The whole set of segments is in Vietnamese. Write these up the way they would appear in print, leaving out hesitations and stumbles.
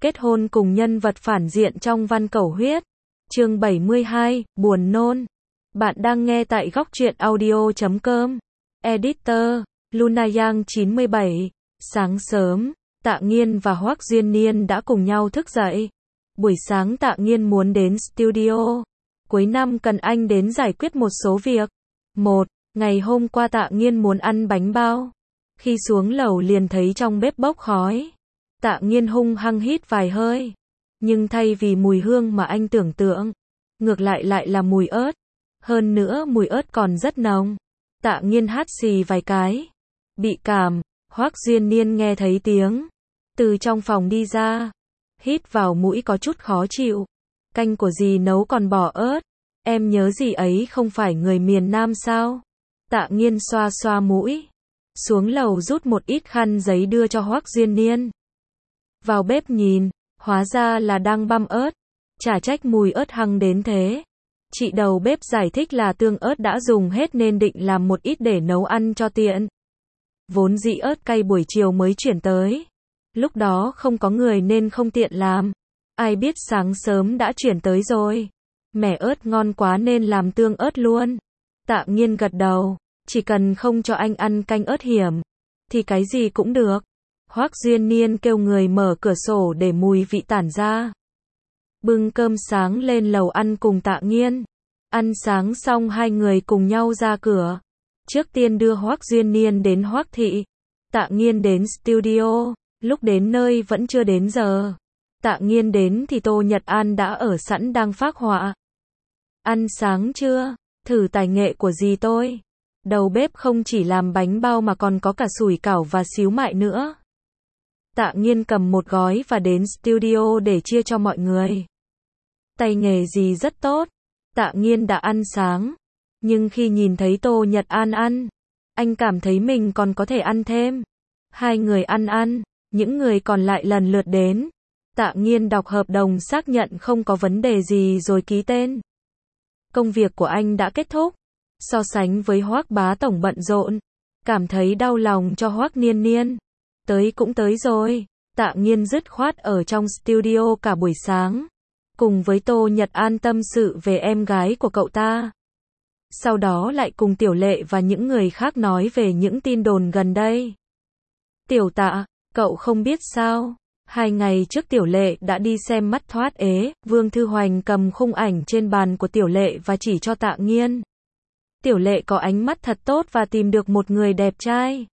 Kết hôn cùng nhân vật phản diện trong Văn Cẩu Huyết. Chương 72, buồn nôn. Bạn đang nghe tại góc truyện audio.com. Editor, Lunayang 97. Sáng sớm, Tạ Nghiên và Hoắc Duyên Niên đã cùng nhau thức dậy. Buổi sáng Tạ Nghiên muốn đến studio. Cuối năm cần anh đến giải quyết một số việc. Ngày hôm qua Tạ Nghiên muốn ăn bánh bao. Khi xuống lầu liền thấy trong bếp bốc khói. Tạ Nghiên hung hăng hít vài hơi. Nhưng thay vì mùi hương mà anh tưởng tượng, ngược lại là mùi ớt. Hơn nữa mùi ớt còn rất nồng. Tạ Nghiên hắt xì vài cái. Bị cảm, Hoắc Duyên Niên nghe thấy tiếng. Từ trong phòng đi ra. Hít vào mũi có chút khó chịu. Canh của dì nấu còn bỏ ớt. Em nhớ dì ấy không phải người miền Nam sao? Tạ Nghiên xoa xoa mũi. Xuống lầu rút một ít khăn giấy đưa cho Hoắc Duyên Niên. Vào bếp nhìn, hóa ra là đang băm ớt. Chả trách mùi ớt hăng đến thế. Chị đầu bếp giải thích là tương ớt đã dùng hết nên định làm một ít để nấu ăn cho tiện. Vốn dĩ ớt cay buổi chiều mới chuyển tới. Lúc đó không có người nên không tiện làm. Ai biết sáng sớm đã chuyển tới rồi. Mẻ ớt ngon quá nên làm tương ớt luôn. Tạ Nghiên gật đầu. Chỉ cần không cho anh ăn canh ớt hiểm, thì cái gì cũng được. Hoắc Duyên Niên kêu người mở cửa sổ để mùi vị tản ra. Bưng cơm sáng lên lầu ăn cùng Tạ Nghiên. Ăn sáng xong hai người cùng nhau ra cửa. Trước tiên đưa Hoắc Duyên Niên đến Hoắc thị. Tạ Nghiên đến studio. Lúc đến nơi vẫn chưa đến giờ. Tạ Nghiên đến thì Tô Nhật An đã ở sẵn đang phác họa. Ăn sáng chưa? Thử tài nghệ của dì tôi. Đầu bếp không chỉ làm bánh bao mà còn có cả sủi cảo và xíu mại nữa. Tạ Nghiên cầm một gói và đến studio để chia cho mọi người. Tay nghề dì rất tốt. Tạ Nghiên đã ăn sáng. Nhưng khi nhìn thấy Tô Nhật An ăn, anh cảm thấy mình còn có thể ăn thêm. Hai người ăn, những người còn lại lần lượt đến. Tạ Nghiên đọc hợp đồng xác nhận không có vấn đề gì rồi ký tên. Công việc của anh đã kết thúc. So sánh với Hoắc bá tổng bận rộn, cảm thấy đau lòng cho Hoắc Niên Niên. Tới cũng tới rồi. Tạ Nghiên dứt khoát ở trong studio cả buổi sáng, cùng với Tô Nhật An tâm sự về em gái của cậu ta. Sau đó lại cùng Tiểu Lệ và những người khác nói về những tin đồn gần đây. Tiểu Tạ, cậu không biết sao? 2 ngày trước Tiểu Lệ đã đi xem mắt thoát ế. Vương Thư Hoành cầm khung ảnh trên bàn của Tiểu Lệ và chỉ cho Tạ Nghiên. Tiểu Lệ có ánh mắt thật tốt và tìm được một người đẹp trai.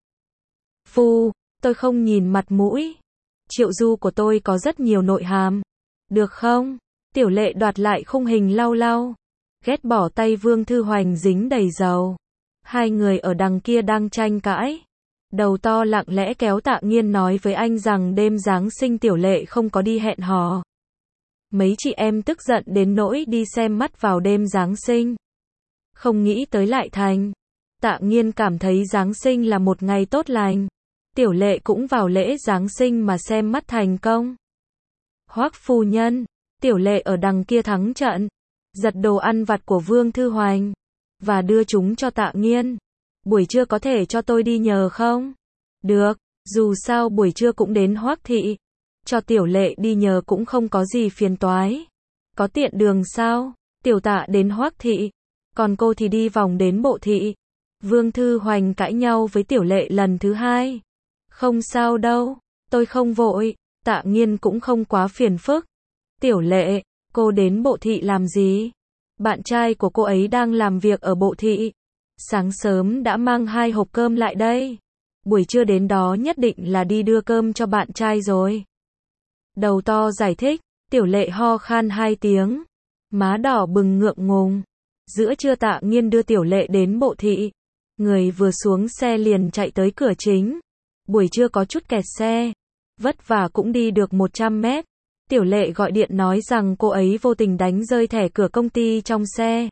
Phu, tôi không nhìn mặt mũi. Triệu du của tôi có rất nhiều nội hàm. Được không? Tiểu Lệ đoạt lại khung hình lau lau. Ghét bỏ tay Vương Thư Hoành dính đầy dầu. Hai người ở đằng kia đang tranh cãi. Đầu to lặng lẽ kéo Tạ Nghiên nói với anh rằng đêm Giáng sinh Tiểu Lệ không có đi hẹn hò. Mấy chị em tức giận đến nỗi đi xem mắt vào đêm Giáng sinh. Không nghĩ tới lại thành. Tạ Nghiên cảm thấy Giáng sinh là một ngày tốt lành. Tiểu Lệ cũng vào lễ Giáng sinh mà xem mắt thành công. Hoắc phu nhân, Tiểu Lệ ở đằng kia thắng trận. Giật đồ ăn vặt của Vương Thư Hoành và đưa chúng cho Tạ Nghiên. Buổi trưa có thể cho tôi đi nhờ không? Được, dù sao buổi trưa cũng đến Hoắc thị. Cho Tiểu Lệ đi nhờ cũng không có gì phiền toái. Có tiện đường sao? Tiểu Tạ đến Hoắc thị, còn cô thì đi vòng đến Bộ thị. Vương Thư Hoành cãi nhau với Tiểu Lệ lần thứ 2. Không sao đâu, tôi không vội. Tạ Nghiên cũng không quá phiền phức. Tiểu Lệ, cô đến Bộ thị làm gì? Bạn trai của cô ấy đang làm việc ở Bộ thị. Sáng sớm đã mang 2 hộp cơm lại đây. Buổi trưa đến đó nhất định là đi đưa cơm cho bạn trai rồi. Đầu to giải thích. Tiểu Lệ ho khan 2 tiếng. Má đỏ bừng ngượng ngùng. Giữa trưa Tạ Nghiên đưa Tiểu Lệ đến Bộ thị. Người vừa xuống xe liền chạy tới cửa chính. Buổi trưa có chút kẹt xe. Vất vả cũng đi được 100 mét. Tiểu Lệ gọi điện nói rằng cô ấy vô tình đánh rơi thẻ cửa công ty trong xe.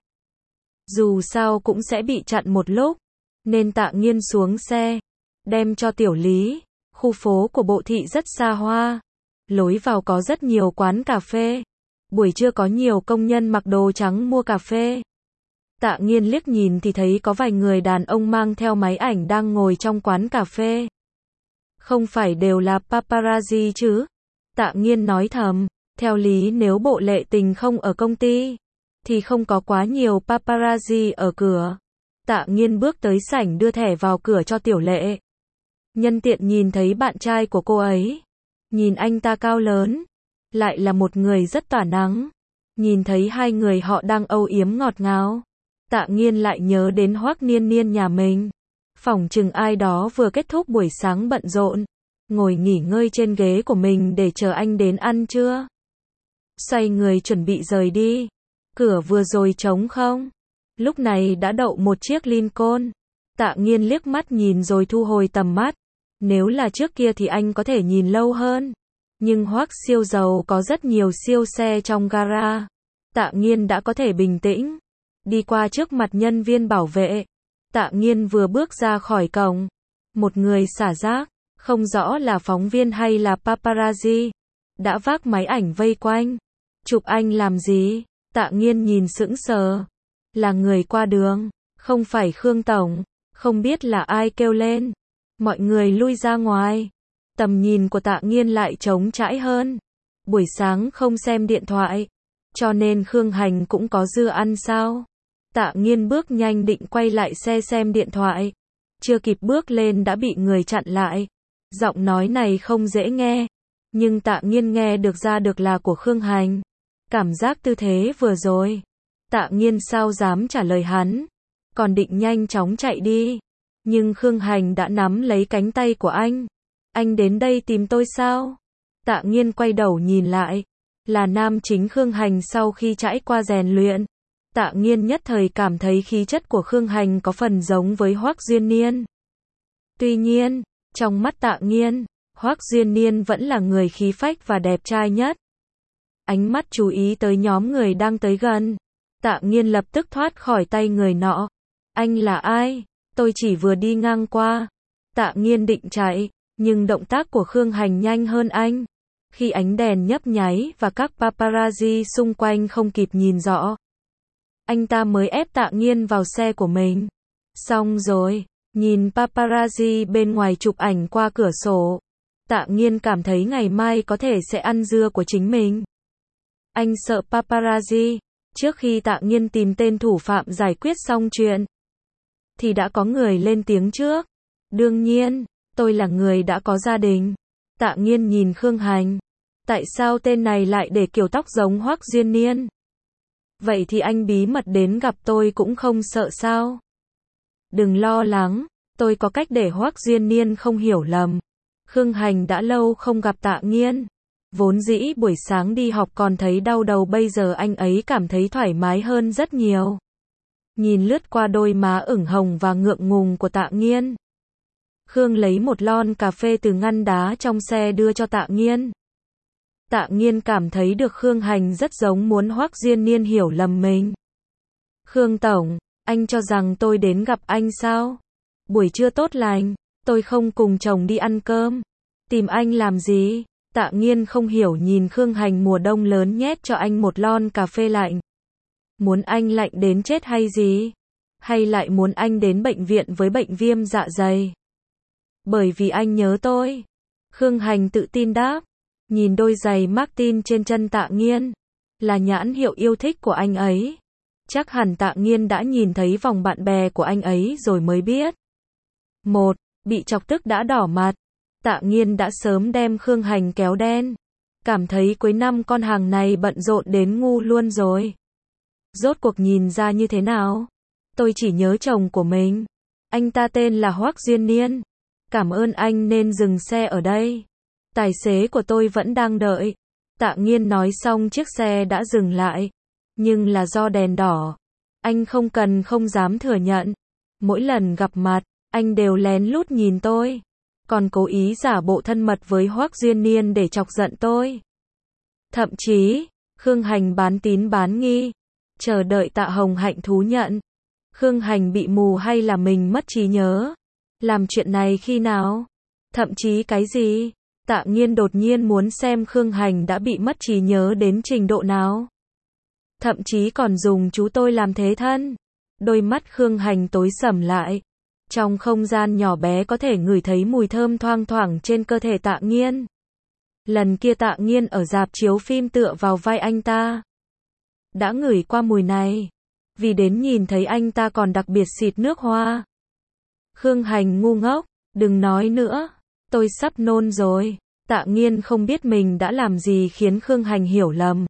Dù sao cũng sẽ bị chặn một lúc. Nên Tạ Nghiên xuống xe. Đem cho Tiểu Lý. Khu phố của Bộ thị rất xa hoa. Lối vào có rất nhiều quán cà phê. Buổi trưa có nhiều công nhân mặc đồ trắng mua cà phê. Tạ Nghiên liếc nhìn thì thấy có vài người đàn ông mang theo máy ảnh đang ngồi trong quán cà phê. Không phải đều là paparazzi chứ? Tạ Nghiên nói thầm, theo lý nếu Bộ Lệ Tình không ở công ty, thì không có quá nhiều paparazzi ở cửa. Tạ Nghiên bước tới sảnh đưa thẻ vào cửa cho Tiểu Lệ. Nhân tiện nhìn thấy bạn trai của cô ấy. Nhìn anh ta cao lớn, lại là một người rất tỏa nắng. Nhìn thấy hai người họ đang âu yếm ngọt ngào. Tạ Nghiên lại nhớ đến Hoắc Niên Niên nhà mình. Phỏng chừng ai đó vừa kết thúc buổi sáng bận rộn, ngồi nghỉ ngơi trên ghế của mình để chờ anh đến ăn trưa. Xoay người chuẩn bị rời đi. Cửa vừa rồi trống không. Lúc này đã đậu một chiếc Lincoln. Tạ Nghiên liếc mắt nhìn rồi thu hồi tầm mắt. Nếu là trước kia thì anh có thể nhìn lâu hơn. Nhưng Hoắc siêu giàu có rất nhiều siêu xe trong gara. Tạ Nghiên đã có thể bình tĩnh. Đi qua trước mặt nhân viên bảo vệ. Tạ Nghiên vừa bước ra khỏi cổng. Một người xả rác, không rõ là phóng viên hay là paparazzi, đã vác máy ảnh vây quanh. Chụp anh làm gì? Tạ Nghiên nhìn sững sờ. Là người qua đường, không phải Khương Tổng. Không biết là ai kêu lên. Mọi người lui ra ngoài. Tầm nhìn của Tạ Nghiên lại trống trải hơn. Buổi sáng không xem điện thoại, cho nên Khương Hành cũng có dư ăn sao? Tạ Nghiên bước nhanh định quay lại xe xem điện thoại. Chưa kịp bước lên đã bị người chặn lại. Giọng nói này không dễ nghe, nhưng Tạ Nghiên nghe được ra được là của Khương Hành. Cảm giác tư thế vừa rồi, Tạ Nghiên sao dám trả lời hắn, còn định nhanh chóng chạy đi. Nhưng Khương Hành đã nắm lấy cánh tay của anh. Anh đến đây tìm tôi sao? Tạ Nghiên quay đầu nhìn lại. Là nam chính Khương Hành sau khi trải qua rèn luyện. Tạ Nghiên nhất thời cảm thấy khí chất của Khương Hành có phần giống với Hoắc Duyên Niên. Tuy nhiên, trong mắt Tạ Nghiên, Hoắc Duyên Niên vẫn là người khí phách và đẹp trai nhất. Ánh mắt chú ý tới nhóm người đang tới gần. Tạ Nghiên lập tức thoát khỏi tay người nọ. Anh là ai? Tôi chỉ vừa đi ngang qua. Tạ Nghiên định chạy, nhưng động tác của Khương Hành nhanh hơn anh. Khi ánh đèn nhấp nháy và các paparazzi xung quanh không kịp nhìn rõ, anh ta mới ép Tạ Nghiên vào xe của mình. Xong rồi, nhìn paparazzi bên ngoài chụp ảnh qua cửa sổ, Tạ Nghiên cảm thấy ngày mai có thể sẽ ăn dưa của chính mình. Anh sợ paparazzi. Trước khi Tạ Nghiên tìm tên thủ phạm giải quyết xong chuyện, thì đã có người lên tiếng trước. Đương nhiên, tôi là người đã có gia đình. Tạ Nghiên nhìn Khương Hành. Tại sao tên này lại để kiểu tóc giống Hoắc Duyên Niên? Vậy thì anh bí mật đến gặp tôi cũng không sợ sao? Đừng lo lắng, tôi có cách để Hoắc Duyên Niên không hiểu lầm. Khương Hành đã lâu không gặp Tạ Nghiên. Vốn dĩ buổi sáng đi học còn thấy đau đầu, bây giờ anh ấy cảm thấy thoải mái hơn rất nhiều. Nhìn lướt qua đôi má ửng hồng và ngượng ngùng của Tạ Nghiên, Khương lấy một lon cà phê từ ngăn đá trong xe đưa cho Tạ Nghiên. Tạ Nghiên cảm thấy được Khương Hành rất giống muốn Hoắc Duyên Niên hiểu lầm mình. Khương Tổng, anh cho rằng tôi đến gặp anh sao? Buổi trưa tốt lành, tôi không cùng chồng đi ăn cơm. Tìm anh làm gì? Tạ Nghiên không hiểu nhìn Khương Hành mùa đông lớn nhét cho anh một lon cà phê lạnh. Muốn anh lạnh đến chết hay gì? Hay lại muốn anh đến bệnh viện với bệnh viêm dạ dày? Bởi vì anh nhớ tôi. Khương Hành tự tin đáp. Nhìn đôi giày Martin trên chân Tạ Nghiên, là nhãn hiệu yêu thích của anh ấy. Chắc hẳn Tạ Nghiên đã nhìn thấy vòng bạn bè của anh ấy rồi mới biết. Bị chọc tức đã đỏ mặt. Tạ Nghiên đã sớm đem Khương Hành kéo đen. Cảm thấy cuối năm con hàng này bận rộn đến ngu luôn rồi. Rốt cuộc nhìn ra như thế nào? Tôi chỉ nhớ chồng của mình. Anh ta tên là Hoắc Duyên Niên. Cảm ơn anh nên dừng xe ở đây. Tài xế của tôi vẫn đang đợi. Tạ Nghiên nói xong chiếc xe đã dừng lại. Nhưng là do đèn đỏ. Anh không dám thừa nhận. Mỗi lần gặp mặt, anh đều lén lút nhìn tôi. Còn cố ý giả bộ thân mật với Hoắc Duyên Niên để chọc giận tôi. Thậm chí, Khương Hành bán tín bán nghi. Chờ đợi Tạ Hồng Hạnh thú nhận. Khương Hành bị mù hay là mình mất trí nhớ? Làm chuyện này khi nào? Thậm chí cái gì? Tạ Nghiên đột nhiên muốn xem Khương Hành đã bị mất trí nhớ đến trình độ nào. Thậm chí còn dùng chú tôi làm thế thân. Đôi mắt Khương Hành tối sầm lại. Trong không gian nhỏ bé có thể ngửi thấy mùi thơm thoang thoảng trên cơ thể Tạ Nghiên. Lần kia Tạ Nghiên ở rạp chiếu phim tựa vào vai anh ta. Đã ngửi qua mùi này. Vì đến nhìn thấy anh ta còn đặc biệt xịt nước hoa. Khương Hành ngu ngốc, đừng nói nữa. Tôi sắp nôn rồi. Tạ Nghiên không biết mình đã làm gì khiến Khương Hành hiểu lầm.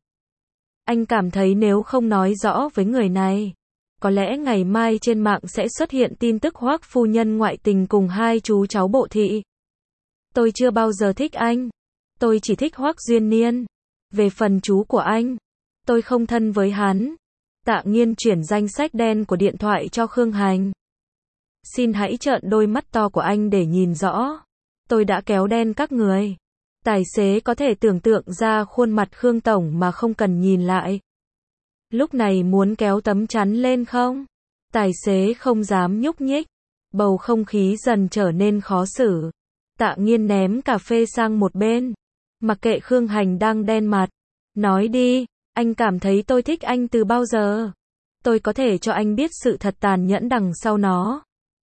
Anh cảm thấy nếu không nói rõ với người này, có lẽ ngày mai trên mạng sẽ xuất hiện tin tức Hoắc phu nhân ngoại tình cùng hai chú cháu Bộ Thị. Tôi chưa bao giờ thích anh. Tôi chỉ thích Hoắc Duyên Niên. Về phần chú của anh, tôi không thân với hắn. Tạ Nghiên chuyển danh sách đen của điện thoại cho Khương Hành. Xin hãy trợn đôi mắt to của anh để nhìn rõ. Tôi đã kéo đen các người. Tài xế có thể tưởng tượng ra khuôn mặt Khương Tổng mà không cần nhìn lại. Lúc này muốn kéo tấm chắn lên không? Tài xế không dám nhúc nhích. Bầu không khí dần trở nên khó xử. Tạ Nghiên ném cà phê sang một bên. Mặc kệ Khương Hành đang đen mặt. Nói đi, anh cảm thấy tôi thích anh từ bao giờ? Tôi có thể cho anh biết sự thật tàn nhẫn đằng sau nó.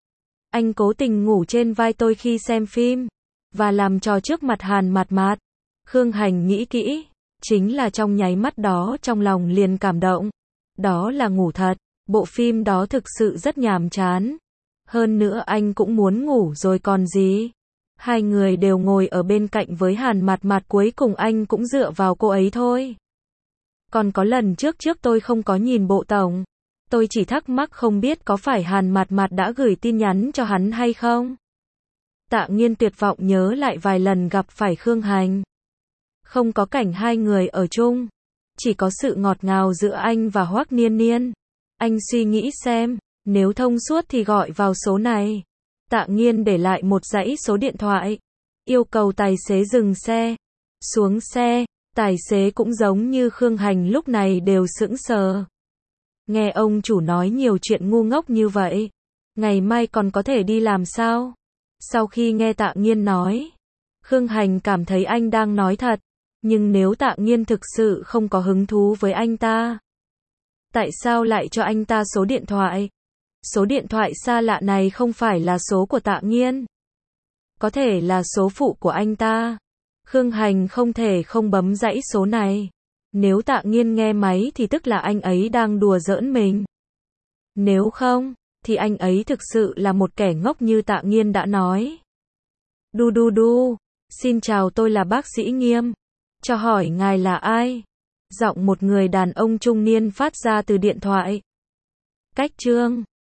Anh cố tình ngủ trên vai tôi khi xem phim. Và làm trò trước mặt Hàn Mạt Mạt. Khương Hành nghĩ kỹ. Chính là trong nháy mắt đó trong lòng liền cảm động. Đó là ngủ thật. Bộ phim đó thực sự rất nhàm chán. Hơn nữa anh cũng muốn ngủ rồi còn gì. Hai người đều ngồi ở bên cạnh với Hàn Mạt Mạt, cuối cùng anh cũng dựa vào cô ấy thôi. Còn có lần trước tôi không có nhìn bộ tổng. Tôi chỉ thắc mắc không biết có phải Hàn Mạt Mạt đã gửi tin nhắn cho hắn hay không. Tạ Nghiên tuyệt vọng nhớ lại vài lần gặp phải Khương Hành. Không có cảnh hai người ở chung. Chỉ có sự ngọt ngào giữa anh và Hoắc Niên Niên. Anh suy nghĩ xem, nếu thông suốt thì gọi vào số này. Tạ Nghiên để lại một dãy số điện thoại. Yêu cầu tài xế dừng xe. Xuống xe, tài xế cũng giống như Khương Hành lúc này đều sững sờ. Nghe ông chủ nói nhiều chuyện ngu ngốc như vậy. Ngày mai còn có thể đi làm sao? Sau khi nghe Tạ Nghiên nói, Khương Hành cảm thấy anh đang nói thật. Nhưng nếu Tạ Nghiên thực sự không có hứng thú với anh ta, tại sao lại cho anh ta số điện thoại? Số điện thoại xa lạ này không phải là số của Tạ Nghiên. Có thể là số phụ của anh ta. Khương Hành không thể không bấm dãy số này. Nếu Tạ Nghiên nghe máy thì tức là anh ấy đang đùa giỡn mình. Nếu không, thì anh ấy thực sự là một kẻ ngốc như Tạ Nghiên đã nói. Đu đu đu. Xin chào, tôi là bác sĩ Nghiêm. Cho hỏi ngài là ai? Giọng một người đàn ông trung niên phát ra từ điện thoại. Cách chương